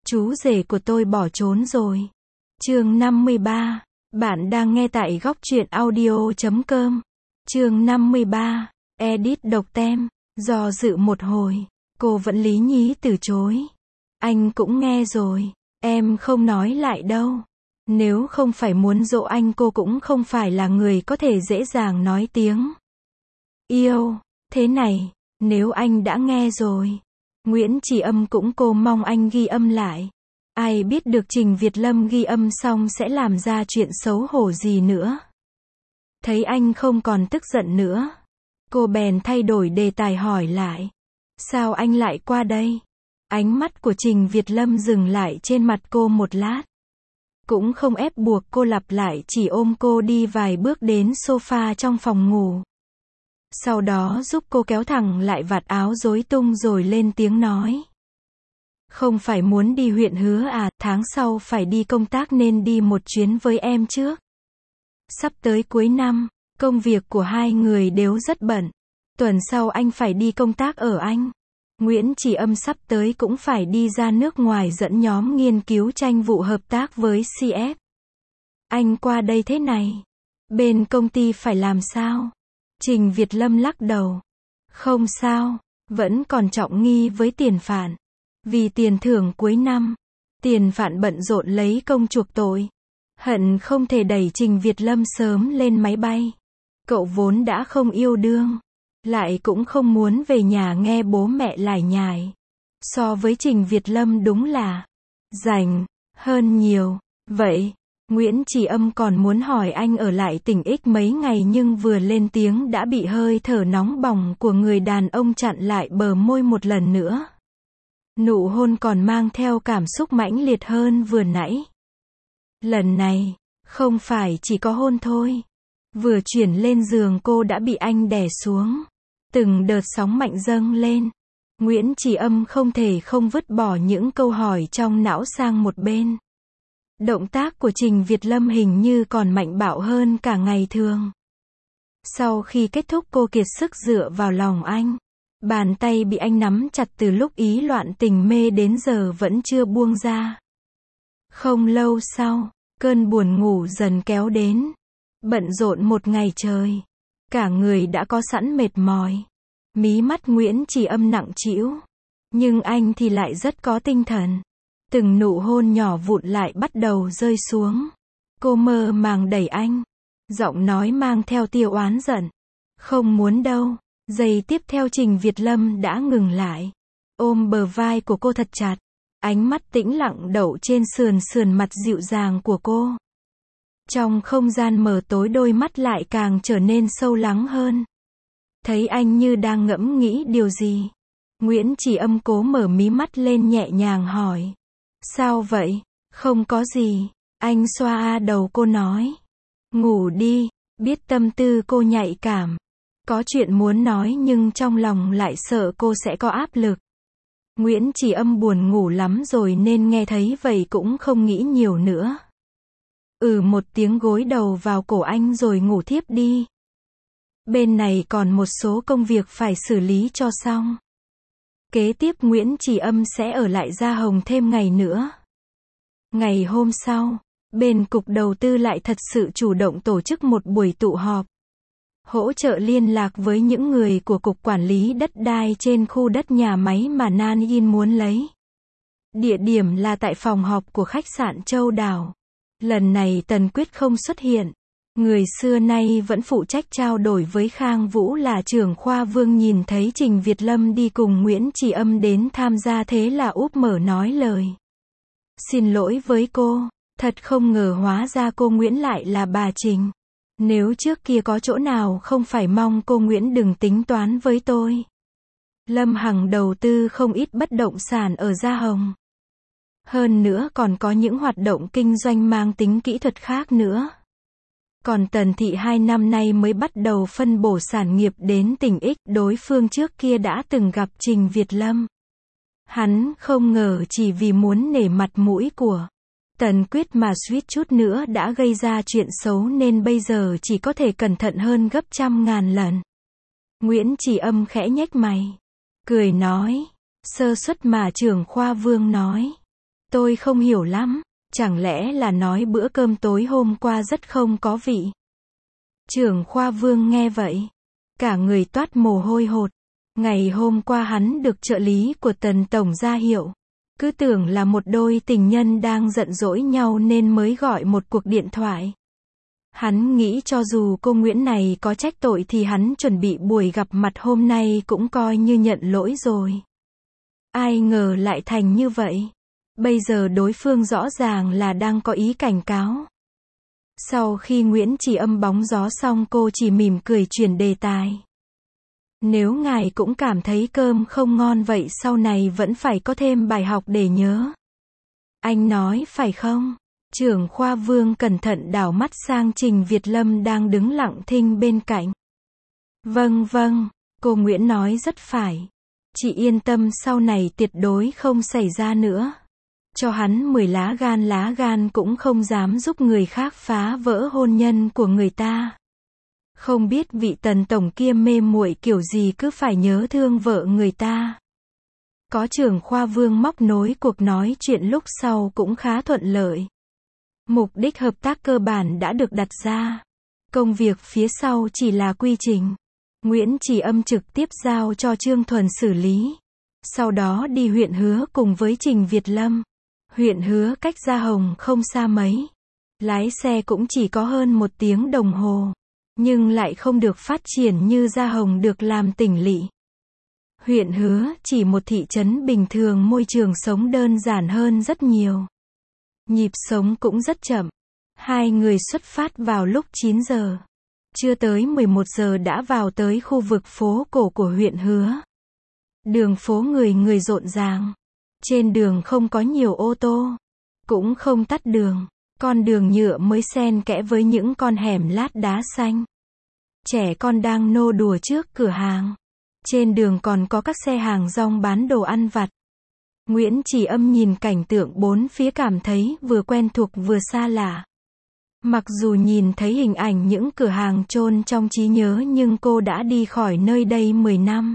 Chú rể của tôi bỏ trốn rồi. Chương 53. Bạn đang nghe tại góc truyện audio.com. Chương 53. Edit độc tem. Do dự một hồi, cô vẫn lý nhí từ chối. Anh cũng nghe rồi, em không nói lại đâu. Nếu không phải muốn dỗ anh, cô cũng không phải là người có thể dễ dàng nói tiếng yêu. Thế này, nếu anh đã nghe rồi, Nguyễn Chỉ Âm cũng cô mong anh ghi âm lại. Ai biết được Trình Việt Lâm ghi âm xong sẽ làm ra chuyện xấu hổ gì nữa. Thấy anh không còn tức giận nữa, cô bèn thay đổi đề tài hỏi lại. Sao anh lại qua đây? Ánh mắt của Trình Việt Lâm dừng lại trên mặt cô một lát. Cũng không ép buộc cô lặp lại, chỉ ôm cô đi vài bước đến sofa trong phòng ngủ. Sau đó giúp cô kéo thẳng lại vạt áo rối tung rồi lên tiếng nói. Không phải muốn đi huyện Hứa à, tháng sau phải đi công tác nên đi một chuyến với em trước. Sắp tới cuối năm, công việc của hai người đều rất bận. Tuần sau anh phải đi công tác ở Anh. Nguyễn Chỉ Âm sắp tới cũng phải đi ra nước ngoài dẫn nhóm nghiên cứu tranh vụ hợp tác với CF. Anh qua đây thế này, bên công ty phải làm sao? Trình Việt Lâm lắc đầu. Không sao, vẫn còn trọng nghi với Tiền Phạn. Vì tiền thưởng cuối năm, Tiền Phạn bận rộn lấy công chuộc tội. Hận không thể đẩy Trình Việt Lâm sớm lên máy bay. Cậu vốn đã không yêu đương, lại cũng không muốn về nhà nghe bố mẹ lải nhải. So với Trình Việt Lâm đúng là rảnh hơn nhiều. Vậy, Nguyễn Chỉ Âm còn muốn hỏi anh ở lại tỉnh X mấy ngày, nhưng vừa lên tiếng đã bị hơi thở nóng bỏng của người đàn ông chặn lại bờ môi một lần nữa. Nụ hôn còn mang theo cảm xúc mãnh liệt hơn vừa nãy. Lần này, không phải chỉ có hôn thôi. Vừa chuyển lên giường cô đã bị anh đè xuống. Từng đợt sóng mạnh dâng lên. Nguyễn Chỉ Âm không thể không vứt bỏ những câu hỏi trong não sang một bên. Động tác của Trình Việt Lâm hình như còn mạnh bạo hơn cả ngày thường. Sau khi kết thúc, cô kiệt sức dựa vào lòng anh. Bàn tay bị anh nắm chặt từ lúc ý loạn tình mê đến giờ vẫn chưa buông ra. Không lâu sau, cơn buồn ngủ dần kéo đến. Bận rộn một ngày trời, cả người đã có sẵn mệt mỏi. Mí mắt Nguyễn Chỉ Âm nặng trĩu, nhưng anh thì lại rất có tinh thần. Từng nụ hôn nhỏ vụn lại bắt đầu rơi xuống. Cô mơ màng đẩy anh, giọng nói mang theo tia oán giận. Không muốn đâu. Giây tiếp theo Trình Việt Lâm đã ngừng lại, ôm bờ vai của cô thật chặt. Ánh mắt tĩnh lặng đậu trên sườn mặt dịu dàng của cô. Trong không gian mờ tối, đôi mắt lại càng trở nên sâu lắng hơn. Thấy anh như đang ngẫm nghĩ điều gì, Nguyễn Chỉ Âm cố mở mí mắt lên nhẹ nhàng hỏi. Sao vậy? Không có gì. Anh xoa đầu cô nói. Ngủ đi. Biết tâm tư cô nhạy cảm. Có chuyện muốn nói nhưng trong lòng lại sợ cô sẽ có áp lực. Nguyễn Chỉ Âm buồn ngủ lắm rồi nên nghe thấy vậy cũng không nghĩ nhiều nữa. Một tiếng gối đầu vào cổ anh rồi ngủ thiếp đi. Bên này còn một số công việc phải xử lý cho xong. Kế tiếp Nguyễn Chỉ Âm sẽ ở lại Gia Hồng thêm ngày nữa. Ngày hôm sau, bên Cục Đầu tư lại thật sự chủ động tổ chức một buổi tụ họp. Hỗ trợ liên lạc với những người của Cục Quản lý Đất đai trên khu đất nhà máy mà Nan Yin muốn lấy. Địa điểm là tại phòng họp của khách sạn Châu Đào. Lần này Tần Quyết không xuất hiện. Người xưa nay vẫn phụ trách trao đổi với Khang Vũ là trưởng khoa Vương nhìn thấy Trình Việt Lâm đi cùng Nguyễn Chỉ Âm đến tham gia, thế là úp mở nói lời xin lỗi với cô. Thật không ngờ hóa ra cô Nguyễn lại là bà Trình. Nếu trước kia có chỗ nào không phải, mong cô Nguyễn đừng tính toán với tôi. Lâm Hằng đầu tư không ít bất động sản ở Gia Hồng. Hơn nữa còn có những hoạt động kinh doanh mang tính kỹ thuật khác nữa. Còn Tần Thị 2 năm nay mới bắt đầu phân bổ sản nghiệp đến tỉnh X. Đối phương trước kia đã từng gặp Trình Việt Lâm. Hắn không ngờ chỉ vì muốn nể mặt mũi của Tần Quyết mà suýt chút nữa đã gây ra chuyện xấu, nên bây giờ chỉ có thể cẩn thận hơn gấp trăm ngàn lần. Nguyễn Chỉ Âm khẽ nhếch mày, cười nói, sơ suất mà trưởng khoa Vương nói. Tôi không hiểu lắm, chẳng lẽ là nói bữa cơm tối hôm qua rất không có vị? Trưởng khoa Vương nghe vậy, cả người toát mồ hôi hột. Ngày hôm qua hắn được trợ lý của Tần Tổng ra hiệu. Cứ tưởng là một đôi tình nhân đang giận dỗi nhau nên mới gọi một cuộc điện thoại. Hắn nghĩ cho dù cô Nguyễn này có trách tội thì hắn chuẩn bị buổi gặp mặt hôm nay cũng coi như nhận lỗi rồi. Ai ngờ lại thành như vậy. Bây giờ đối phương rõ ràng là đang có ý cảnh cáo. Sau khi Nguyễn Chỉ Âm bóng gió xong cô chỉ mỉm cười chuyển đề tài. Nếu ngài cũng cảm thấy cơm không ngon vậy sau này vẫn phải có thêm bài học để nhớ. Anh nói phải không? Trưởng khoa Vương cẩn thận đảo mắt sang Trình Việt Lâm đang đứng lặng thinh bên cạnh. Vâng, cô Nguyễn nói rất phải. Chị yên tâm sau này tuyệt đối không xảy ra nữa. Cho hắn 10 lá gan cũng không dám giúp người khác phá vỡ hôn nhân của người ta. Không biết vị Tần Tổng kia mê muội kiểu gì cứ phải nhớ thương vợ người ta. Có trưởng khoa Vương móc nối cuộc nói chuyện lúc sau cũng khá thuận lợi. Mục đích hợp tác cơ bản đã được đặt ra. Công việc phía sau chỉ là quy trình. Nguyễn Chỉ Âm trực tiếp giao cho Trương Thuần xử lý. Sau đó đi huyện Hứa cùng với Trình Việt Lâm. Huyện Hứa cách Gia Hồng không xa mấy. Lái xe cũng chỉ có hơn 1 tiếng đồng hồ. Nhưng lại không được phát triển như Gia Hồng được làm tỉnh lỵ. Huyện Hứa chỉ một thị trấn bình thường, môi trường sống đơn giản hơn rất nhiều. Nhịp sống cũng rất chậm. Hai người xuất phát vào lúc 9 giờ. Chưa tới 11 giờ đã vào tới khu vực phố cổ của huyện Hứa. Đường phố người rộn ràng. Trên đường không có nhiều ô tô. Cũng không tắt đường. Con đường nhựa mới xen kẽ với những con hẻm lát đá xanh. Trẻ con đang nô đùa trước cửa hàng. Trên đường còn có các xe hàng rong bán đồ ăn vặt. Nguyễn Chỉ Âm nhìn cảnh tượng bốn phía cảm thấy vừa quen thuộc vừa xa lạ. Mặc dù nhìn thấy hình ảnh những cửa hàng chôn trong trí nhớ nhưng cô đã đi khỏi nơi đây 10 năm.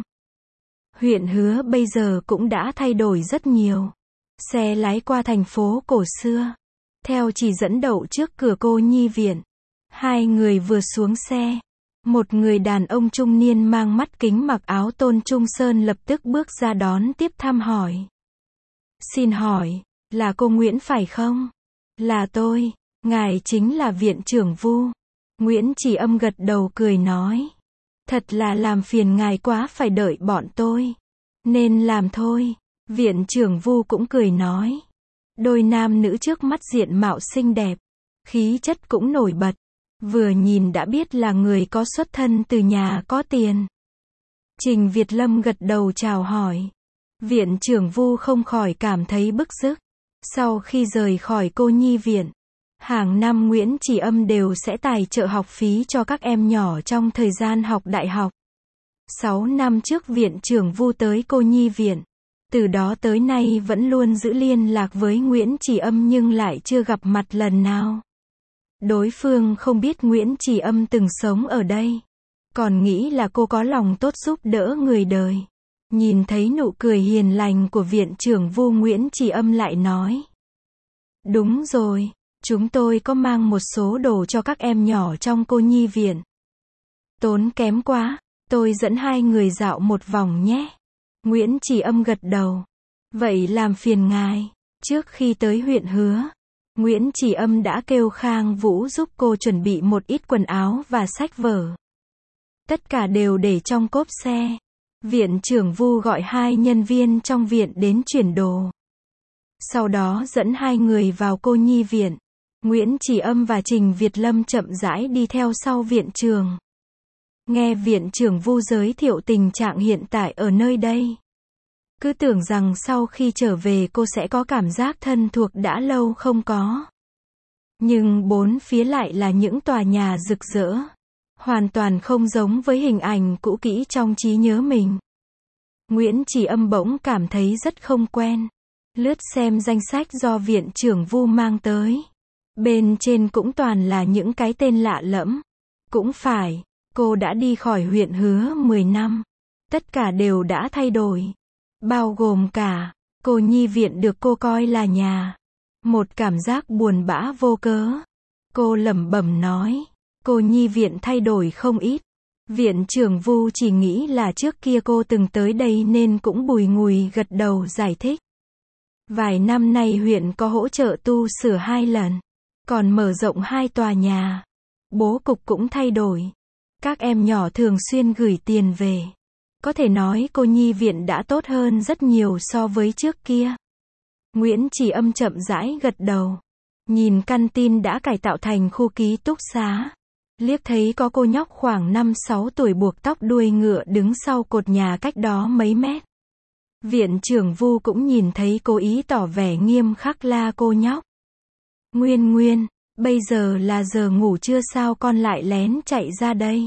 Huyện Hứa bây giờ cũng đã thay đổi rất nhiều. Xe lái qua thành phố cổ xưa. Theo chỉ dẫn đậu trước cửa cô nhi viện. Hai người vừa xuống xe. Một người đàn ông trung niên mang mắt kính mặc áo tôn trung sơn lập tức bước ra đón tiếp thăm hỏi. Xin hỏi, là cô Nguyễn phải không? Là tôi, ngài chính là viện trưởng Vu. Nguyễn Chỉ Âm gật đầu cười nói. Thật là làm phiền ngài quá phải đợi bọn tôi. Nên làm thôi. Viện trưởng Vu cũng cười nói. Đôi nam nữ trước mắt diện mạo xinh đẹp. Khí chất cũng nổi bật. Vừa nhìn đã biết là người có xuất thân từ nhà có tiền. Trình Việt Lâm gật đầu chào hỏi. Viện trưởng Vu không khỏi cảm thấy bức rứt. Sau khi rời khỏi cô nhi viện, hàng năm Nguyễn Chỉ Âm đều sẽ tài trợ học phí cho các em nhỏ trong thời gian học đại học. 6 năm trước viện trưởng Vu tới cô nhi viện. Từ đó tới nay vẫn luôn giữ liên lạc với Nguyễn Chỉ Âm nhưng lại chưa gặp mặt lần nào. Đối phương không biết Nguyễn Chỉ Âm từng sống ở đây. Còn nghĩ là cô có lòng tốt giúp đỡ người đời. Nhìn thấy nụ cười hiền lành của viện trưởng Vu, Nguyễn Chỉ Âm lại nói. Đúng rồi, chúng tôi có mang một số đồ cho các em nhỏ trong cô nhi viện. Tốn kém quá, tôi dẫn hai người dạo một vòng nhé. Nguyễn Chỉ Âm gật đầu. Vậy làm phiền ngài. Trước khi tới huyện Hứa, Nguyễn Chỉ Âm đã kêu Khang Vũ giúp cô chuẩn bị một ít quần áo và sách vở. Tất cả đều để trong cốp xe. Viện trưởng Vu gọi hai nhân viên trong viện đến chuyển đồ. Sau đó dẫn hai người vào cô nhi viện. Nguyễn Chỉ Âm và Trình Việt Lâm chậm rãi đi theo sau viện trưởng. Nghe viện trưởng Vu giới thiệu tình trạng hiện tại ở nơi đây. Cứ tưởng rằng sau khi trở về cô sẽ có cảm giác thân thuộc đã lâu không có. Nhưng bốn phía lại là những tòa nhà rực rỡ. Hoàn toàn không giống với hình ảnh cũ kỹ trong trí nhớ mình. Nguyễn Chỉ Âm bỗng cảm thấy rất không quen. Lướt xem danh sách do viện trưởng Vu mang tới. Bên trên cũng toàn là những cái tên lạ lẫm. Cũng phải, cô đã đi khỏi huyện Hứa 10 năm. Tất cả đều đã thay đổi. Bao gồm cả Cô nhi viện được cô coi là nhà. Một cảm giác buồn bã vô cớ. Cô lẩm bẩm nói. Cô nhi viện thay đổi không ít. Viện trưởng Vu chỉ nghĩ là trước kia cô từng tới đây nên cũng bùi ngùi gật đầu giải thích. Vài năm nay huyện có hỗ trợ tu sửa 2 lần. Còn mở rộng 2 tòa nhà. Bố cục cũng thay đổi. Các em nhỏ thường xuyên gửi tiền về. Có thể nói cô nhi viện đã tốt hơn rất nhiều so với trước kia. Nguyễn Chỉ Âm chậm rãi gật đầu. Nhìn căn tin đã cải tạo thành khu ký túc xá. Liếc thấy có cô nhóc khoảng 5-6 tuổi buộc tóc đuôi ngựa đứng sau cột nhà cách đó mấy mét. Viện trưởng Vu cũng nhìn thấy cố ý tỏ vẻ nghiêm khắc la cô nhóc. Nguyên Nguyên, bây giờ là giờ ngủ trưa sao con lại lén chạy ra đây?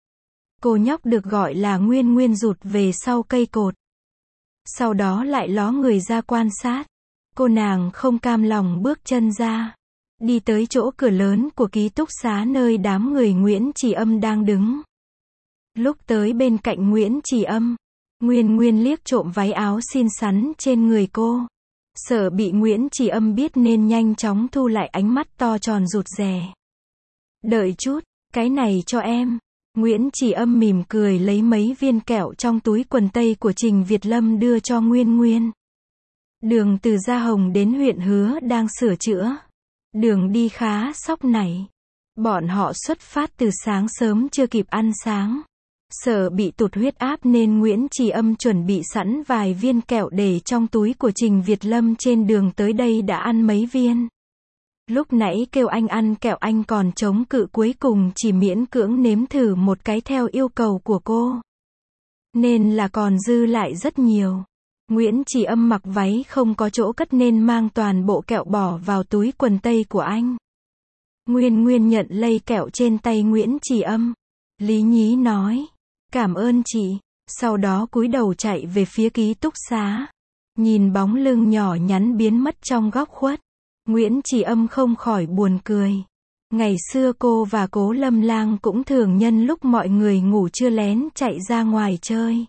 Cô nhóc được gọi là Nguyên Nguyên rụt về sau cây cột. Sau đó lại ló người ra quan sát. Cô nàng không cam lòng bước chân ra. Đi tới chỗ cửa lớn của ký túc xá nơi đám người Nguyễn Chỉ Âm đang đứng. Lúc tới bên cạnh Nguyễn Chỉ Âm, Nguyên Nguyên liếc trộm váy áo xinh xắn trên người cô. Sợ bị Nguyễn Chỉ Âm biết nên nhanh chóng thu lại ánh mắt to tròn rụt rè. Đợi chút, cái này cho em. Nguyễn Chỉ Âm mỉm cười lấy mấy viên kẹo trong túi quần tây của Trình Việt Lâm đưa cho Nguyên Nguyên. Đường từ Gia Hồng đến huyện Hứa đang sửa chữa. Đường đi khá sóc nảy. Bọn họ xuất phát từ sáng sớm chưa kịp ăn sáng. Sợ bị tụt huyết áp nên Nguyễn Chỉ Âm chuẩn bị sẵn vài viên kẹo để trong túi của Trình Việt Lâm, trên đường tới đây đã ăn mấy viên. Lúc nãy kêu anh ăn kẹo anh còn chống cự, cuối cùng chỉ miễn cưỡng nếm thử một cái theo yêu cầu của cô. Nên là còn dư lại rất nhiều. Nguyễn Chỉ Âm mặc váy không có chỗ cất nên mang toàn bộ kẹo bỏ vào túi quần tây của anh. Nguyên Nguyên nhận lây kẹo trên tay Nguyễn Chỉ Âm. Lý nhí nói. Cảm ơn chị. Sau đó cúi đầu chạy về phía ký túc xá. Nhìn bóng lưng nhỏ nhắn biến mất trong góc khuất. Nguyễn Chỉ Âm không khỏi buồn cười. Ngày xưa cô và Cố Lâm Lang cũng thường nhân lúc mọi người ngủ trưa lén chạy ra ngoài chơi.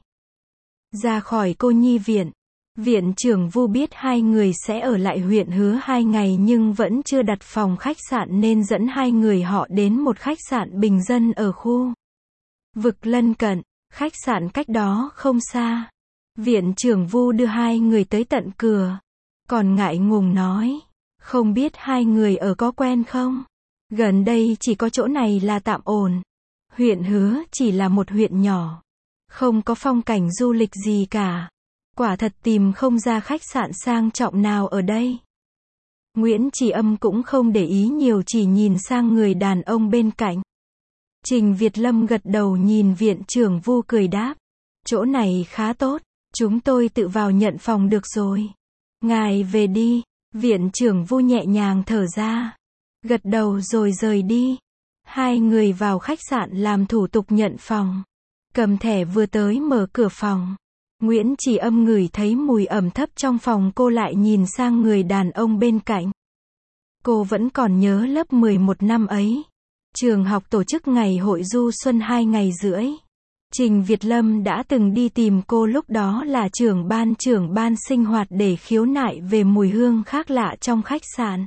Ra khỏi cô nhi viện. Viện trưởng Vu biết hai người sẽ ở lại huyện Hứa 2 ngày nhưng vẫn chưa đặt phòng khách sạn nên dẫn hai người họ đến một khách sạn bình dân ở khu vực lân cận. Khách sạn cách đó không xa. Viện trưởng Vu đưa hai người tới tận cửa. Còn ngại ngùng nói. Không biết hai người ở có quen không? Gần đây chỉ có chỗ này là tạm ổn. Huyện Hứa chỉ là một huyện nhỏ. Không có phong cảnh du lịch gì cả. Quả thật tìm không ra khách sạn sang trọng nào ở đây. Nguyễn Chỉ Âm cũng không để ý nhiều, chỉ nhìn sang người đàn ông bên cạnh. Trình Việt Lâm gật đầu nhìn viện trưởng Vu cười đáp. Chỗ này khá tốt, chúng tôi tự vào nhận phòng được rồi. Ngài về đi. Viện trưởng Vu nhẹ nhàng thở ra. Gật đầu rồi rời đi. Hai người vào khách sạn làm thủ tục nhận phòng. Cầm thẻ vừa tới mở cửa phòng. Nguyễn Chỉ Âm ngửi thấy mùi ẩm thấp trong phòng, cô lại nhìn sang người đàn ông bên cạnh. Cô vẫn còn nhớ lớp 11 năm ấy. Trường học tổ chức ngày hội du xuân 2 ngày rưỡi. Trình Việt Lâm đã từng đi tìm cô, lúc đó là trưởng ban sinh hoạt, để khiếu nại về mùi hương khác lạ trong khách sạn.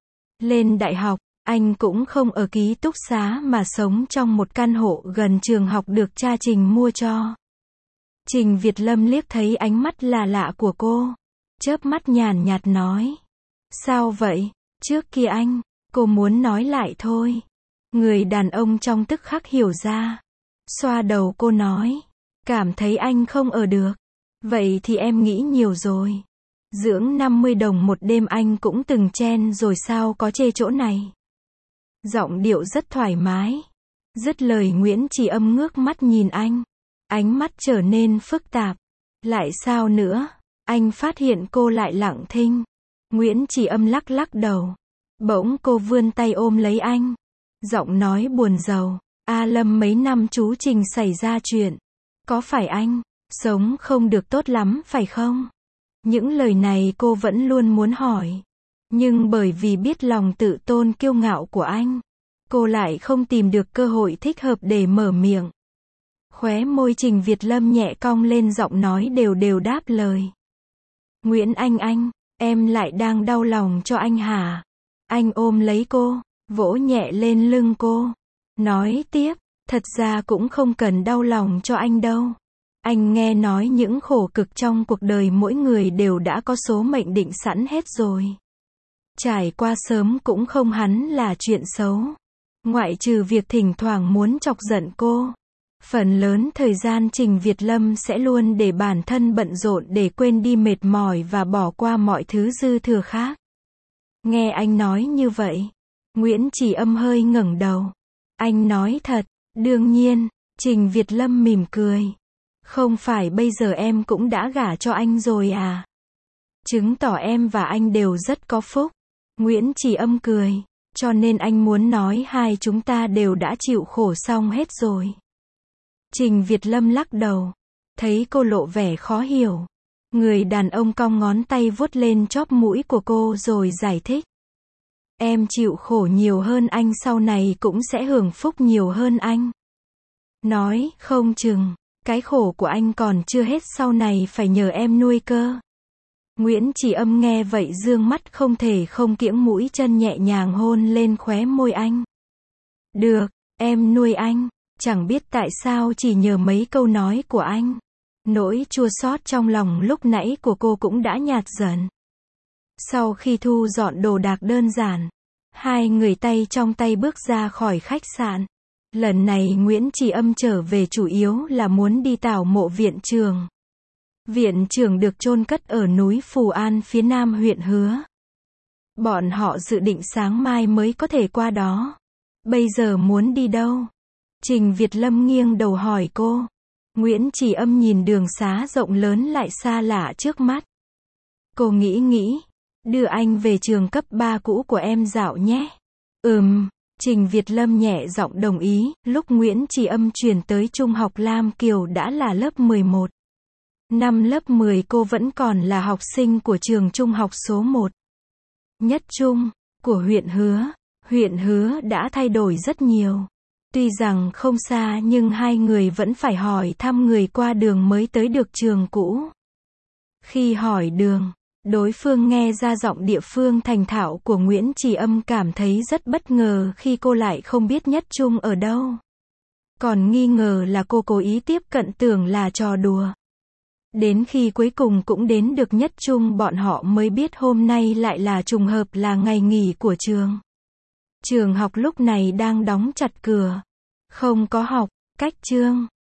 Lên đại học, anh cũng không ở ký túc xá mà sống trong một căn hộ gần trường học được cha Trình mua cho. Trình Việt Lâm liếc thấy ánh mắt lạ lạ của cô. Chớp mắt nhàn nhạt nói. Sao vậy? Trước kia anh, cô muốn nói lại thôi. Người đàn ông trong tức khắc hiểu ra. Xoa đầu cô nói. Cảm thấy anh không ở được. Vậy thì em nghĩ nhiều rồi. Dưỡng 50 đồng một đêm anh cũng từng chen rồi, sao có chê chỗ này. Giọng điệu rất thoải mái. Dứt lời Nguyễn Chỉ Âm ngước mắt nhìn anh. Ánh mắt trở nên phức tạp. Lại sao nữa? Anh phát hiện cô lại lặng thinh. Nguyễn Chỉ Âm lắc lắc đầu. Bỗng cô vươn tay ôm lấy anh. Giọng nói buồn rầu. A Lâm, mấy năm chú Trình xảy ra chuyện. Có phải anh sống không được tốt lắm phải không? Những lời này cô vẫn luôn muốn hỏi. Nhưng bởi vì biết lòng tự tôn kiêu ngạo của anh, cô lại không tìm được cơ hội thích hợp để mở miệng. Khóe môi Trình Việt Lâm nhẹ cong lên, giọng nói đều đều đáp lời. Nguyễn Anh, em lại đang đau lòng cho anh hả? Anh ôm lấy cô, vỗ nhẹ lên lưng cô. Nói tiếp, thật ra cũng không cần đau lòng cho anh đâu. Anh nghe nói những khổ cực trong cuộc đời mỗi người đều đã có số mệnh định sẵn hết rồi. Trải qua sớm cũng không hẳn là chuyện xấu. Ngoại trừ việc thỉnh thoảng muốn chọc giận cô. Phần lớn thời gian Trình Việt Lâm sẽ luôn để bản thân bận rộn để quên đi mệt mỏi và bỏ qua mọi thứ dư thừa khác. Nghe anh nói như vậy, Nguyễn Chỉ Âm hơi ngẩng đầu. Anh nói thật, đương nhiên, Trình Việt Lâm mỉm cười. Không phải bây giờ em cũng đã gả cho anh rồi à? Chứng tỏ em và anh đều rất có phúc. Nguyễn Chỉ Âm cười. Cho nên anh muốn nói hai chúng ta đều đã chịu khổ xong hết rồi. Trình Việt Lâm lắc đầu. Thấy cô lộ vẻ khó hiểu. Người đàn ông cong ngón tay vuốt lên chóp mũi của cô rồi giải thích. Em chịu khổ nhiều hơn anh sau này cũng sẽ hưởng phúc nhiều hơn anh. Nói, không chừng, cái khổ của anh còn chưa hết sau này phải nhờ em nuôi cơ. Nguyễn Chỉ Âm nghe vậy dương mắt không thể không kiễng mũi chân nhẹ nhàng hôn lên khóe môi anh. Được, em nuôi anh. Chẳng biết tại sao chỉ nhờ mấy câu nói của anh. Nỗi chua xót trong lòng lúc nãy của cô cũng đã nhạt dần. Sau khi thu dọn đồ đạc đơn giản, hai người tay trong tay bước ra khỏi khách sạn. Lần này Nguyễn Chỉ Âm trở về chủ yếu là muốn đi tảo mộ viện trưởng. Viện trưởng được chôn cất ở núi Phù An phía nam huyện Hứa. Bọn họ dự định sáng mai mới có thể qua đó. Bây giờ muốn đi đâu? Trình Việt Lâm nghiêng đầu hỏi cô. Nguyễn Chỉ Âm nhìn đường xá rộng lớn lại xa lạ trước mắt. Cô nghĩ, đưa anh về trường cấp 3 cũ của em dạo nhé. Trình Việt Lâm nhẹ giọng đồng ý, lúc Nguyễn Chỉ Âm chuyển tới trung học Lam Kiều đã là lớp 11. Năm lớp 10 cô vẫn còn là học sinh của trường trung học số 1. Nhất trung, của huyện Hứa. Huyện Hứa đã thay đổi rất nhiều. Tuy rằng không xa nhưng hai người vẫn phải hỏi thăm người qua đường mới tới được trường cũ. Khi hỏi đường, đối phương nghe ra giọng địa phương thành thạo của Nguyễn Chỉ Âm cảm thấy rất bất ngờ khi cô lại không biết nhất trung ở đâu. Còn nghi ngờ là cô cố ý tiếp cận tưởng là trò đùa. Đến khi cuối cùng cũng đến được nhất trung bọn họ mới biết hôm nay lại là trùng hợp là ngày nghỉ của trường. Trường học lúc này đang đóng chặt cửa. Không có học, cách chương.